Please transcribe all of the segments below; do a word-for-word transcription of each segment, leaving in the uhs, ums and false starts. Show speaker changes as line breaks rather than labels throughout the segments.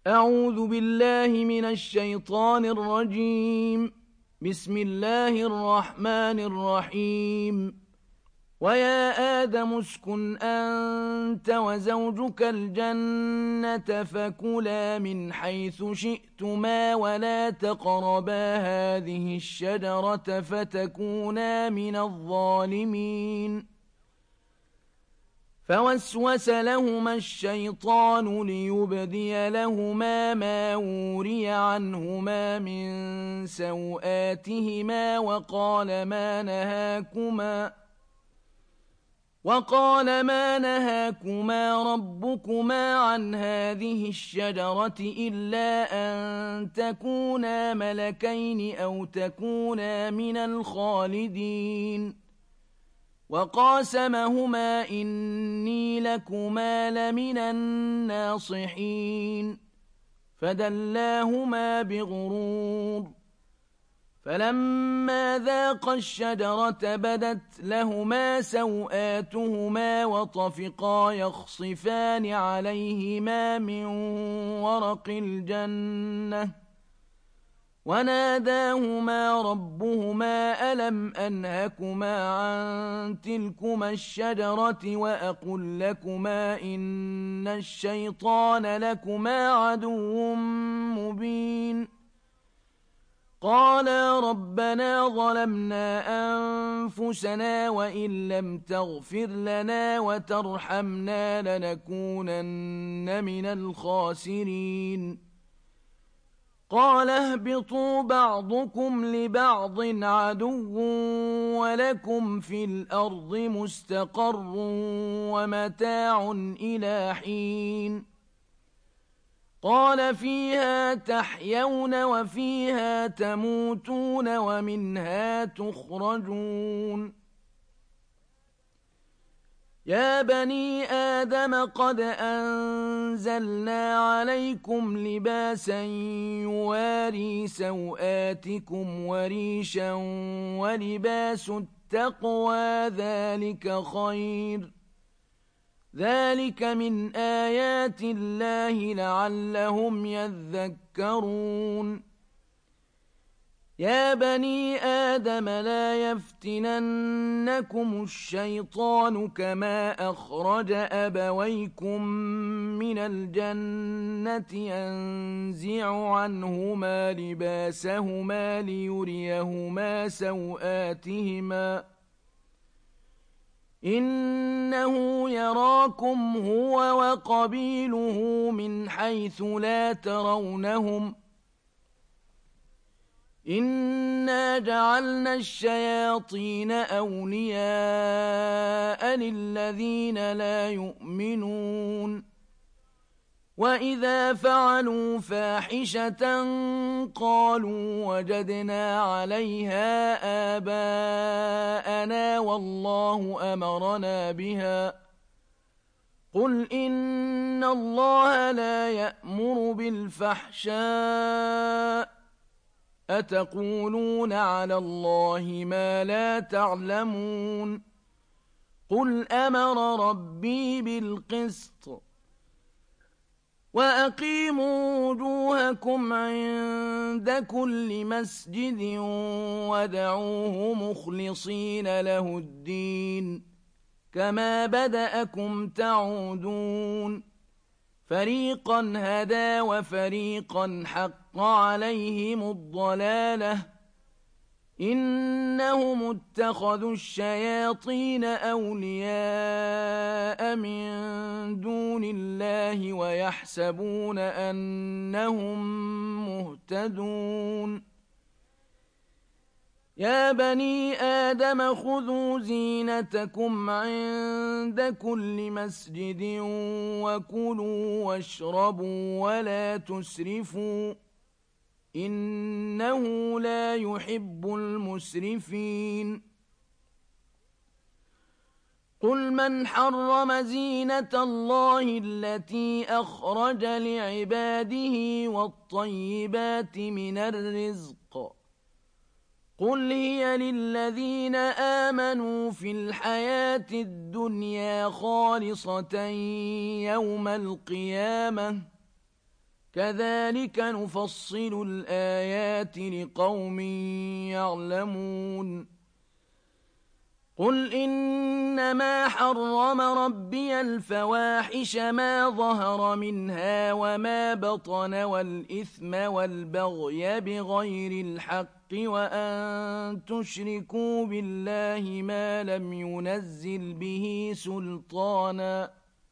أعوذ بالله من الشيطان الرجيم. بسم الله الرحمن الرحيم. ويا آدم اسكن أنت وزوجك الجنة فكلا من حيث شئتما ولا تقربا هذه الشجرة فتكونا من الظالمين. فوسوس لهما الشيطان ليبدي لهما ما وري عنهما من سوآتهما وقال ما نهاكما وقال ما نهاكما ربكما عن هذه الشجرة إلا أن تكونا ملكين أو تكونا من الخالدين. وقاسمهما إني لكما لمن الناصحين فدلاهما بغرور. فلما ذاقا الشجرة بدت لهما سوآتهما وطفقا يخصفان عليهما من ورق الجنة وناداهما ربهما ألم أنهكما عن تلكما الشجرة وأقل لكما إن الشيطان لكما عدو مبين. قالا ربنا ظلمنا أنفسنا وإن لم تغفر لنا وترحمنا لنكونن من الخاسرين. قال اهبطوا بعضكم لبعض عدو ولكم في الأرض مستقر ومتاع إلى حين. قال فيها تحيون وفيها تموتون ومنها تخرجون. يا بني آدم قد أنزلنا عليكم لباسا يواري سوآتكم وريشا ولباس التقوى ذلك خير. ذلك من آيات الله لعلهم يذكرون. يا بني آدم لا يفتننكم الشيطان كما أخرج أبويكم من الجنة ينزع عنهما لباسهما ليريهما سوآتهما إنه يراكم هو وقبيله من حيث لا ترونهم إنا جعلنا الشياطين أولياء للذين لا يؤمنون. وإذا فعلوا فاحشة قالوا وجدنا عليها آباءنا والله أمرنا بها. قل إن الله لا يأمر بالفحشاء أتقولون على الله ما لا تعلمون. قل أمر ربي بالقسط وأقيموا وجوهكم عند كل مسجد ودعوه مخلصين له الدين كما بدأكم تعودون. فريقا هدى وفريقا حق عليهم الضلالة إنهم اتخذوا الشياطين أولياء من دون الله ويحسبون أنهم مهتدون. يا بني آدم خذوا زينتكم عند كل مسجد وكلوا واشربوا ولا تسرفوا إنه لا يحب المسرفين. قل من حرم زينة الله التي أخرج لعباده والطيبات من الرزق قل هي للذين آمنوا في الحياة الدنيا خالصة يوم القيامة كذلك نفصل الآيات لقوم يعلمون قل إنما حرم ربي الفواحش ما ظهر منها وما بطن والإثم والبغي بغير الحق وأن تشركوا بالله ما لم ينزل به سلطانا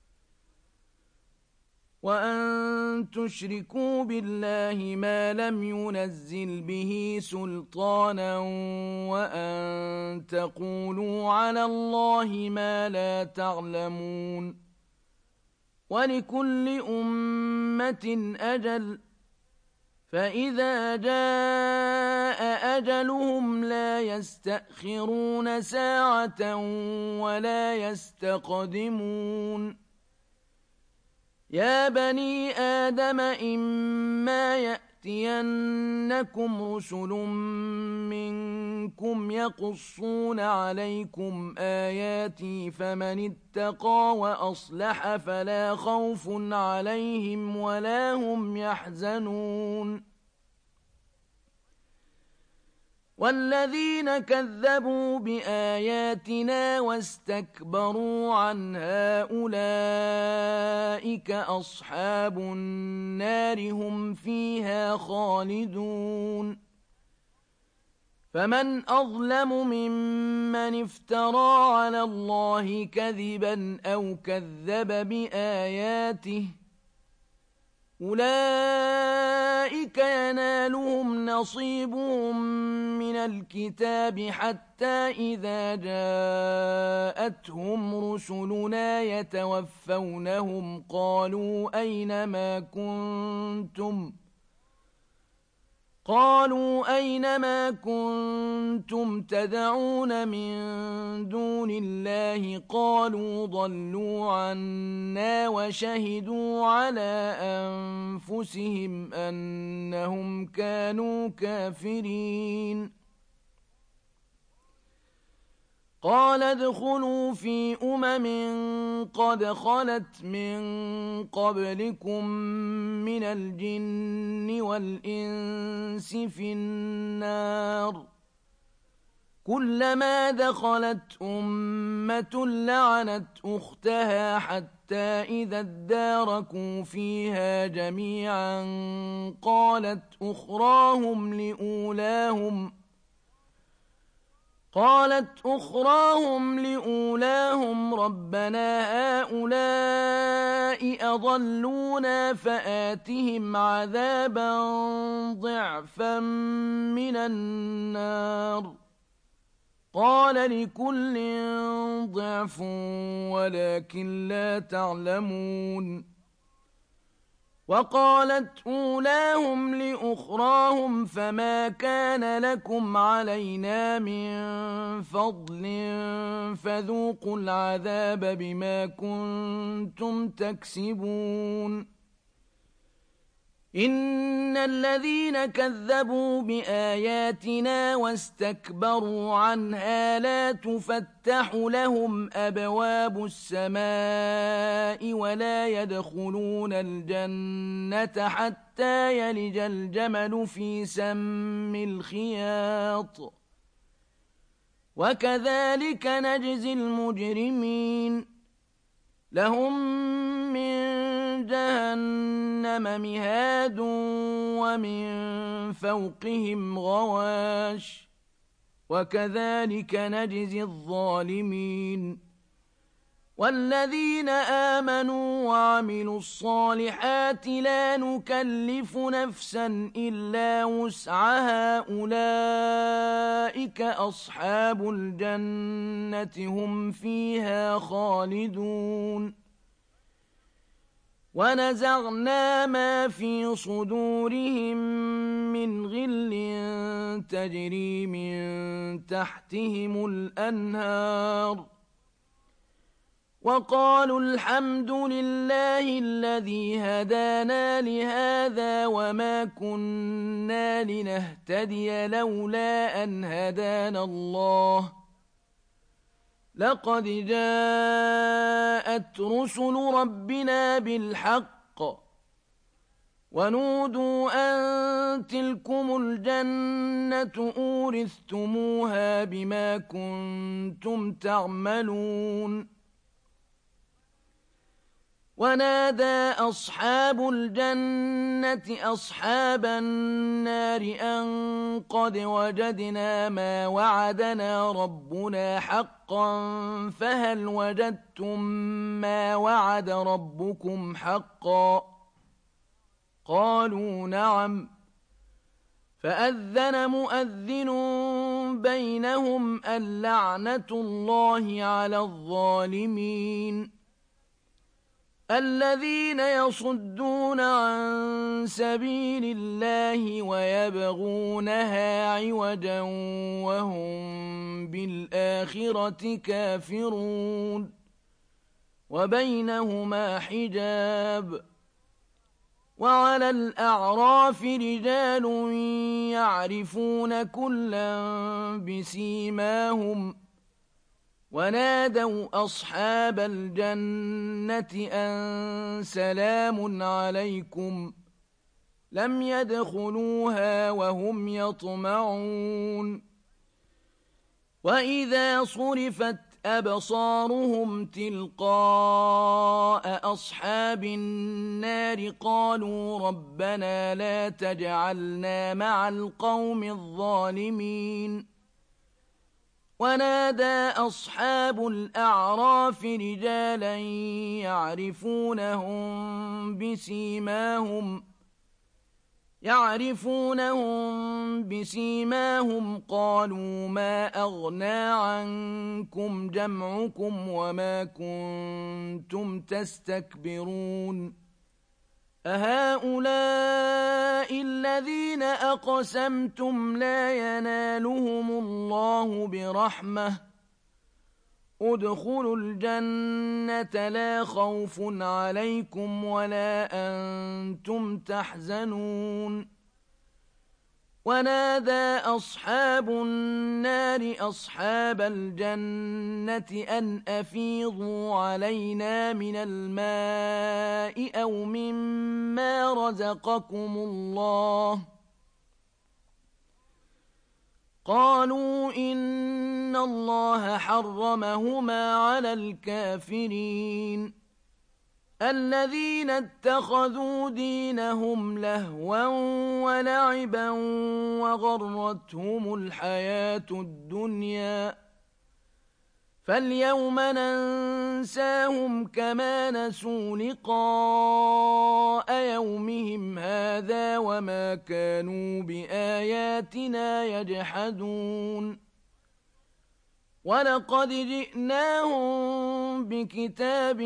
وأن تشركوا بالله ما لم ينزل به سلطانا وأن تقولوا على الله ما لا تعلمون ولكل أمة أجل فإذا جاء أجلهم لا يستأخرون ساعة ولا يستقدمون يا بني آدم إما يأتينكم رسل منكم يقصون عليكم آياتي فمن اتقى وأصلح فلا خوف عليهم ولا هم يحزنون والذين كذبوا بآياتنا واستكبروا عنها أولئك أصحاب النار هم فيها خالدون فمن أظلم ممن افترى على الله كذبا أو كذب بآياته أولئك ينالهم نصيبهم من الكتاب حتى إذا جاءتهم رسلنا يتوفونهم قالوا أين ما كنتم قالوا أين ما كنتم تدعون من دون الله قالوا ضلوا عنا وشهدوا على أنفسهم أنهم كانوا كافرين قال ادخلوا في أمم قد خلت من قبلكم من الجن والإنس في النار كلما دخلت أمة لعنت أختها حتى إذا اداركوا فيها جميعا قالت أخراهم لأولاهم قالت أخراهم لأولاهم ربنا هؤلاء أضلونا فآتهم عذابا ضعفا من النار قال لكل ضعف ولكن لا تعلمون وقالت أولاهم لأخراهم فما كان لكم علينا من فضل فذوقوا العذاب بما كنتم تكسبون إن الذين كذبوا بآياتنا واستكبروا عنها لا تفتح لهم أبواب السماء ولا يدخلون الجنة حتى يلج الجمل في سم الخياط وكذلك نجزي المجرمين لهم من جهنم مهاد ومن فوقهم غواش وكذلك نجزي الظالمين والذين آمنوا وعملوا الصالحات لا نكلف نفسا إلا وسعها أولئك أصحاب الجنة هم فيها خالدون ونزعنا ما في صدورهم من غل تجري من تحتهم الأنهار وقالوا الحمد لله الذي هدانا لهذا وما كنا لنهتدي لولا أن هدانا الله لقد جاءت رسل ربنا بالحق ونودوا أن تلكم الجنة أورثتموها بما كنتم تعملون ونادى أصحاب الجنة أصحاب النار أن قد وجدنا ما وعدنا ربنا حقا فهل وجدتم ما وعد ربكم حقا قالوا نعم فأذن مؤذن بينهم اللعنة الله على الظالمين الذين يصدون عن سبيل الله ويبغونها عوجا وهم بالآخرة كافرون وبينهما حجاب وعلى الأعراف رجال يعرفون كلا بسيماهم ونادوا أصحاب الجنة أن سلام عليكم لم يدخلوها وهم يطمعون وإذا صرفت أبصارهم تلقاء أصحاب النار قالوا ربنا لا تجعلنا مع القوم الظالمين ونادى أصحاب الأعراف رجالا يعرفونهم بسيماهم يعرفونهم بسيماهم قالوا ما أغنى عنكم جمعكم وما كنتم تستكبرون أهؤلاء الذين أقسمتم لا ينالهم الله برحمة ادخلوا الجنة لا خوف عليكم ولا أنتم تحزنون ونادى أصحاب النار أصحاب الجنة أن أفيضوا علينا من الماء أو مما رزقكم الله قالوا إن الله حرمهما على الكافرين الذين اتخذوا دينهم لهوا ولعبا وغرتهم الحياة الدنيا فاليوم ننساهم كما نسوا لقاء يومهم هذا وما كانوا بآياتنا يجحدون ولقد جئناهم بكتاب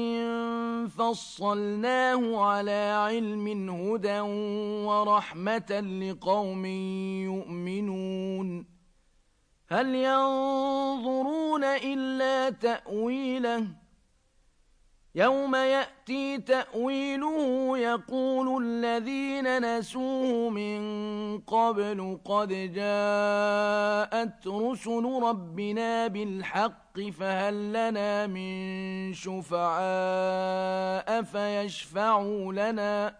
فصلناه على علم هدى ورحمة لقوم يؤمنون هل ينظرون إلا تأويله يوم يأتي تأويله يقول الذين نسوه من قبل قد جاءت رسل ربنا بالحق فهل لنا من شفعاء فيشفعوا لنا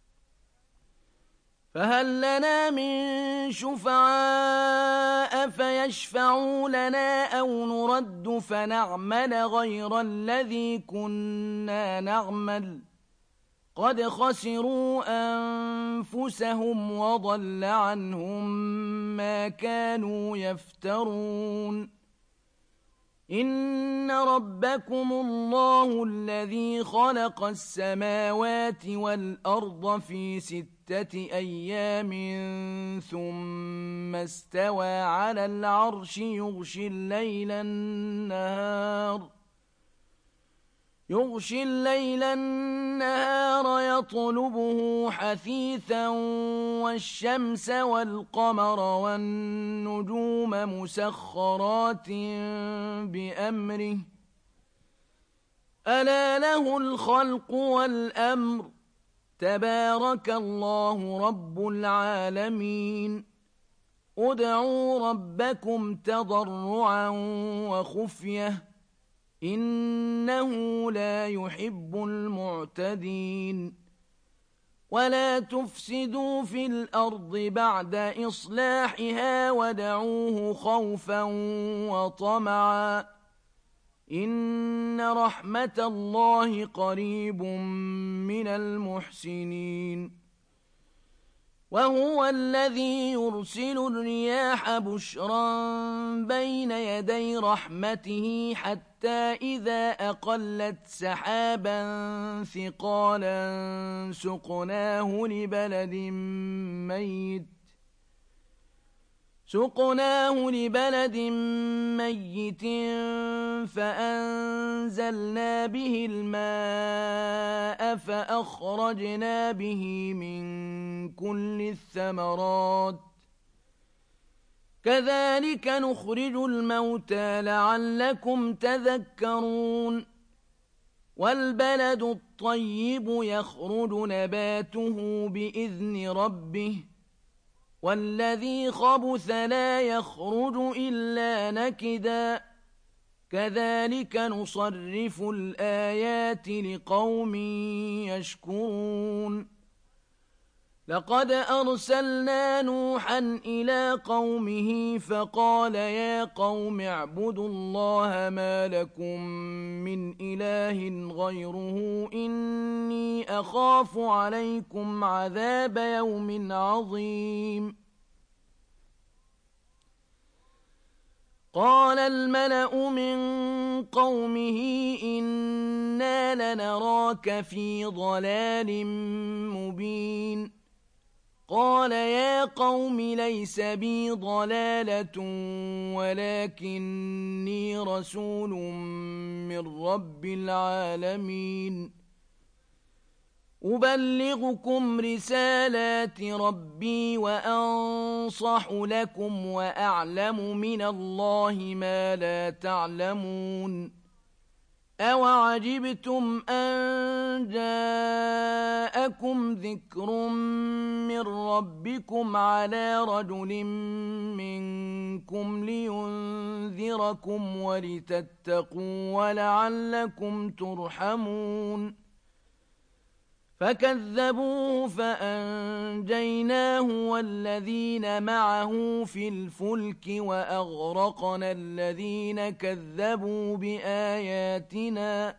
فهل لنا من شفعاء فيشفعوا لنا أو نرد فنعمل غير الذي كنا نعمل قد خسروا أنفسهم وضل عنهم ما كانوا يفترون إن ربكم الله الذي خلق السماوات والأرض في ستة أيام ثم استوى على العرش يغشي الليل النهار يغشي الليل النهار يطلبه حثيثا والشمس والقمر والنجوم مسخرات بأمره ألا له الخلق والأمر تبارك الله رب العالمين ادعوا ربكم تضرعا وخفية إنه لا يحب المعتدين ولا تفسدوا في الأرض بعد إصلاحها وادعوه خوفا وطمعا إن رحمة الله قريب من المحسنين وهو الذي يرسل الرياح بشرا بين يدي رحمته حتى إذا أقلت سحابا ثقالا سقناه لبلد ميت سقناه لبلد ميت فأنزلنا به الماء فأخرجنا به من كل الثمرات كذلك نخرج الموتى لعلكم تذكرون والبلد الطيب يخرج نباته بإذن ربه والذي خبث لا يخرج إلا نكدا كذلك نصرف الآيات لقوم يشكرون لقد أرسلنا نوحا إلى قومه فقال يا قوم اعبدوا الله ما لكم من إله غيره إني أخاف عليكم عذاب يوم عظيم قال الملأ من قومه إنا لنراك في ضلال مبين قال يا قوم ليس بي ضلالة ولكني رسول من رب العالمين أبلغكم رسالات ربي وأنصح لكم وأعلم من الله ما لا تعلمون أوعجبتم أن جاءكم ذكر من ربكم على رجل منكم لينذركم ولتتقوا ولعلكم ترحمون فكذبوه فأنجيناه والذين معه في الفلك وأغرقنا الذين كذبوا بآياتنا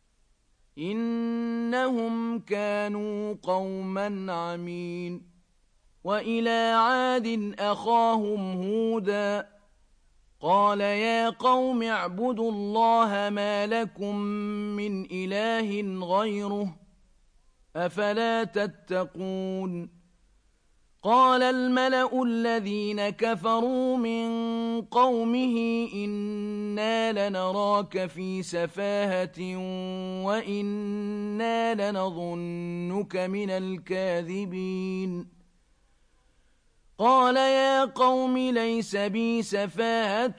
إنهم كانوا قوما عمين وإلى عاد أخاهم هودا قال يا قوم اعبدوا الله ما لكم من إله غيره أفلا تتقون قال الملأ الذين كفروا من قومه إنا لنراك في سفاهة وإنا لنظنك من الكاذبين قال يا قوم ليس بي سفاهة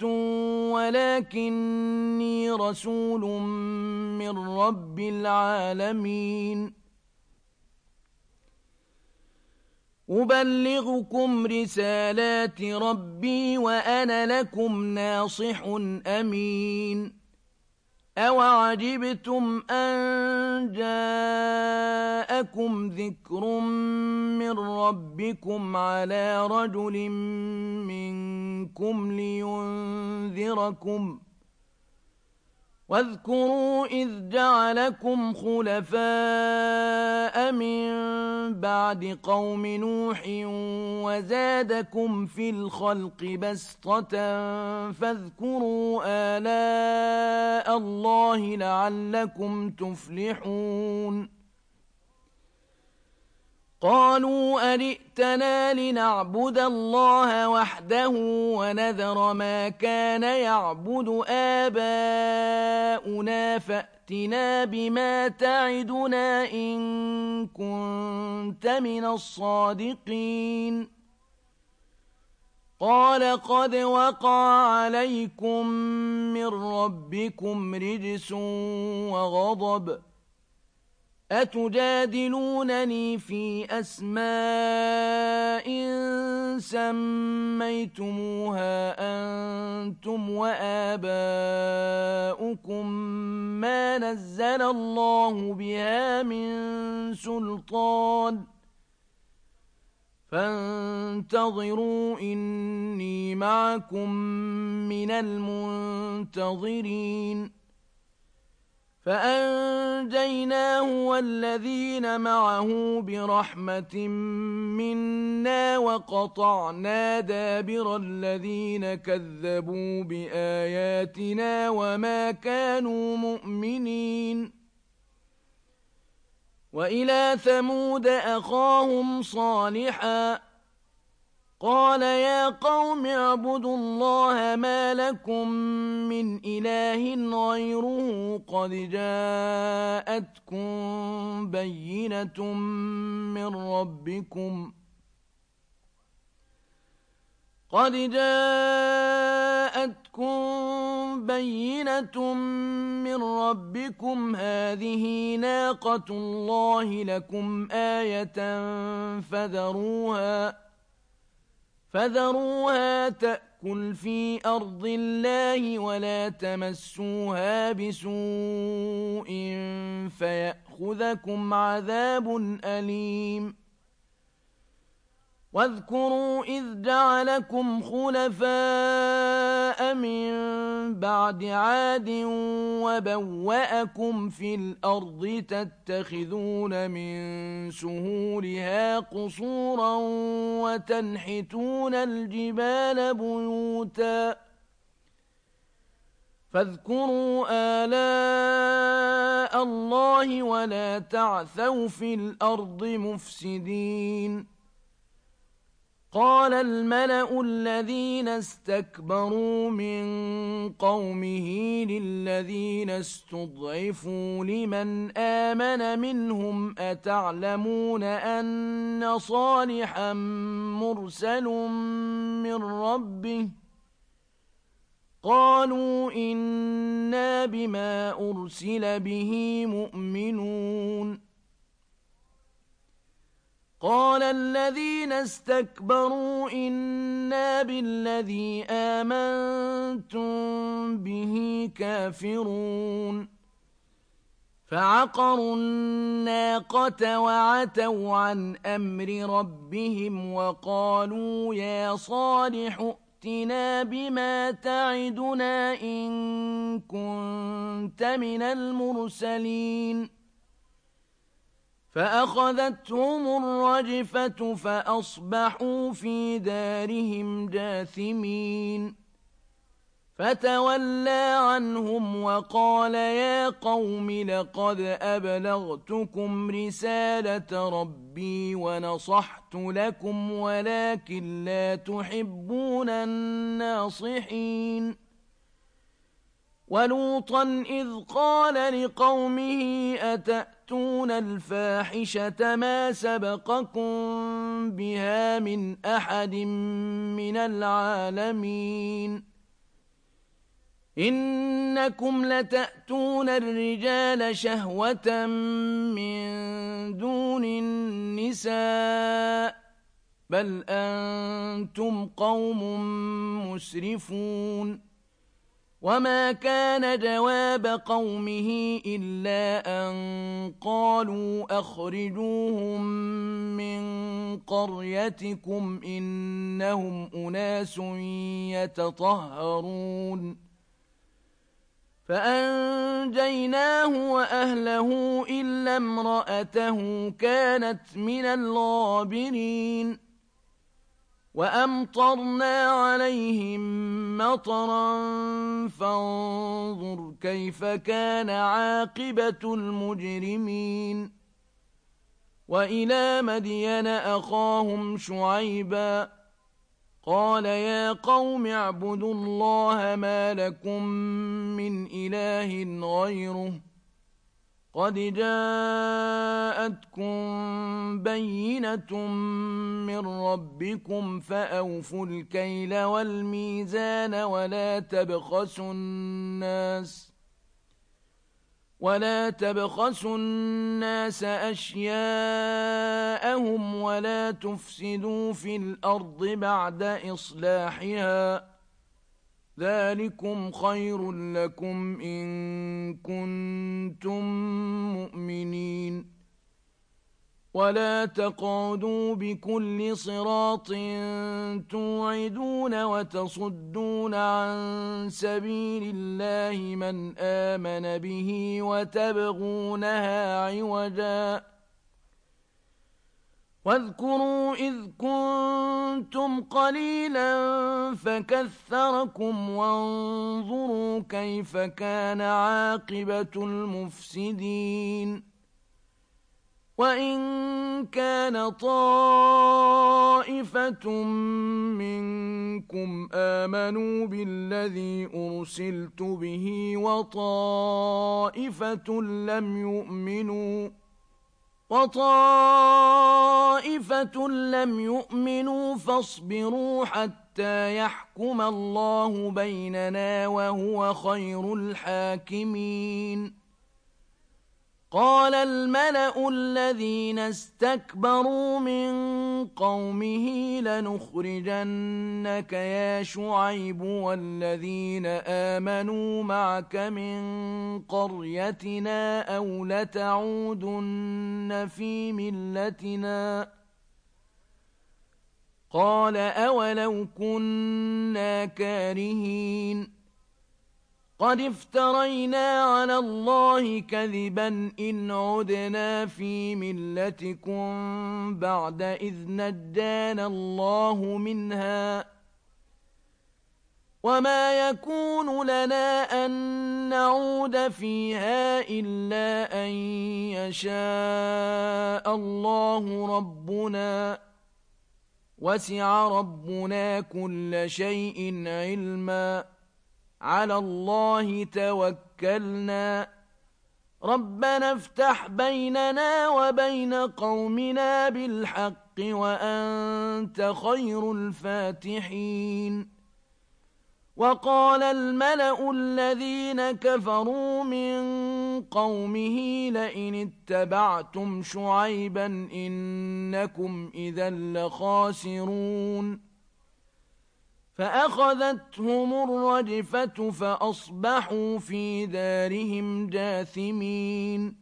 ولكني رسول من رب العالمين أبلغكم رسالات ربي وأنا لكم ناصح أمين أوعجبتم أن جاءكم ذكر من ربكم على رجل منكم لينذركم واذكروا إذ جعلكم خلفاء من بعد قوم نوح وزادكم في الخلق بسطة فاذكروا آلاء الله لعلكم تفلحون قالوا أجئتنا لنعبد الله وحده ونذر ما كان يعبد آباؤنا فأتنا بما تعدنا إن كنت من الصادقين قال قد وقع عليكم من ربكم رجس وغضب أتجادلونني في أسماء سميتموها أنتم وآباؤكم ما نزل الله بها من سلطان فانتظروا إني معكم من المنتظرين فأنجيناه والذين معه برحمة منا وقطعنا دابر الذين كذبوا بآياتنا وما كانوا مؤمنين وإلى ثمود أخاهم صالحا قال يا قوم اعبدوا الله ما لكم من إله غيره قد جاءتكم بينة من ربكم قد جاءتكم بينة من ربكم هذه ناقة الله لكم آية فذروها فذروها تأكل في أرض الله ولا تمسوها بسوء فيأخذكم عذاب أليم واذكروا إذ جعلكم خلفاء من بعد عاد وبوأكم في الأرض تتخذون من سهولها قصورا وتنحتون الجبال بيوتا فاذكروا آلاء الله ولا تعثوا في الأرض مفسدين قال الملأ الذين استكبروا من قومه للذين استضعفوا لمن آمن منهم أتعلمون أن صالحا مرسل من ربه قالوا إنا بما أرسل به مؤمنون قال الذين استكبروا إنا بالذي آمنتم به كافرون فعقروا الناقة وعتوا عن أمر ربهم وقالوا يا صالح ائتنا بما تعدنا إن كنت من المرسلين فأخذتهم الرجفة فأصبحوا في دارهم جاثمين فتولى عنهم وقال يا قوم لقد أبلغتكم رسالة ربي ونصحت لكم ولكن لا تحبون الناصحين ولوطا إذ قال لقومه أتأتون الفاحشة ما سبقكم بها من أحد من العالمين إنكم لتأتون الرجال شهوة من دون النساء بل أنتم قوم مسرفون وما كان جواب قومه إلا أن قالوا أخرجوهم من قريتكم إنهم أناس يتطهرون فأنجيناه وأهله إلا امرأته كانت من الغابرين وأمطرنا عليهم مطرا فانظر كيف كان عاقبة المجرمين وإلى مدين أخاهم شعيبا قال يا قوم اعبدوا الله ما لكم من إله غيره قد جاءتكم بينة من ربكم فأوفوا الكيل والميزان ولا تبخسوا الناس ولا تبخسوا الناس أشياءهم ولا تفسدوا في الأرض بعد إصلاحها ذلكم خير لكم إن كنتم مؤمنين ولا تقعدوا بكل صراط توعدون وتصدون عن سبيل الله من آمن به وتبغونها عوجا واذكروا إذ كنتم قليلا فكثركم وانظروا كيف كان عاقبة المفسدين وإن كان طائفة منكم آمنوا بالذي أرسلت به وطائفة لم يؤمنوا وطائفة لم يؤمنوا فاصبروا حتى يحكم الله بيننا وهو خير الحاكمين قال الملأ الذين استكبروا من قومه لنخرجنك يا شعيب والذين آمنوا معك من قريتنا أو لتعودن في ملتنا قال أولو كنا كارهين قد افترينا على الله كذبا إن عدنا في ملتكم بعد إذ نجانا الله منها وما يكون لنا أن نعود فيها إلا أن يشاء الله ربنا وسع ربنا كل شيء علما على الله توكلنا ربنا افتح بيننا وبين قومنا بالحق وأنت خير الفاتحين وقال الملأ الذين كفروا من قومه لئن اتبعتم شعيبا إنكم إذا لخاسرون فأخذتهم الرجفة فأصبحوا في دارهم جاثمين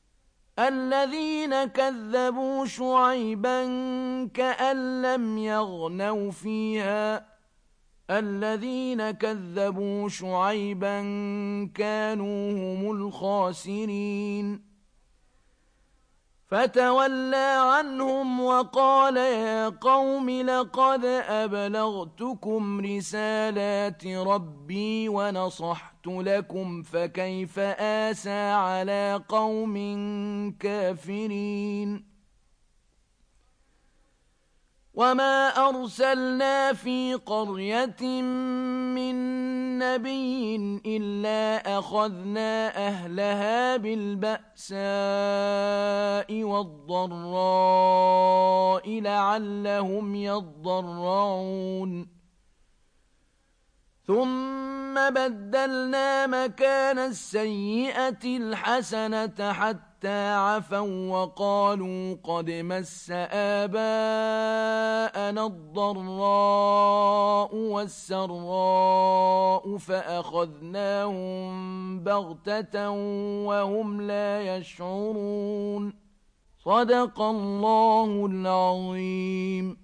الذين كذبوا شعيبا كأن لم يغنوا فيها الذين كذبوا شعيبا كانوا هم الخاسرين فتولى عنهم وقال يا قوم لقد أبلغتكم رسالات ربي ونصحت لكم فكيف آسى على قوم كافرين وما أرسلنا في قرية من نبي إلا أخذنا أهلها بالبأساء والضراء لعلهم يضرعون ثم بدلنا مكان السيئة الحسنة حتى عفوا وقالوا قد مس آباءنا الضراء والسراء فأخذناهم بغتة وهم لا يشعرون صدق الله العظيم.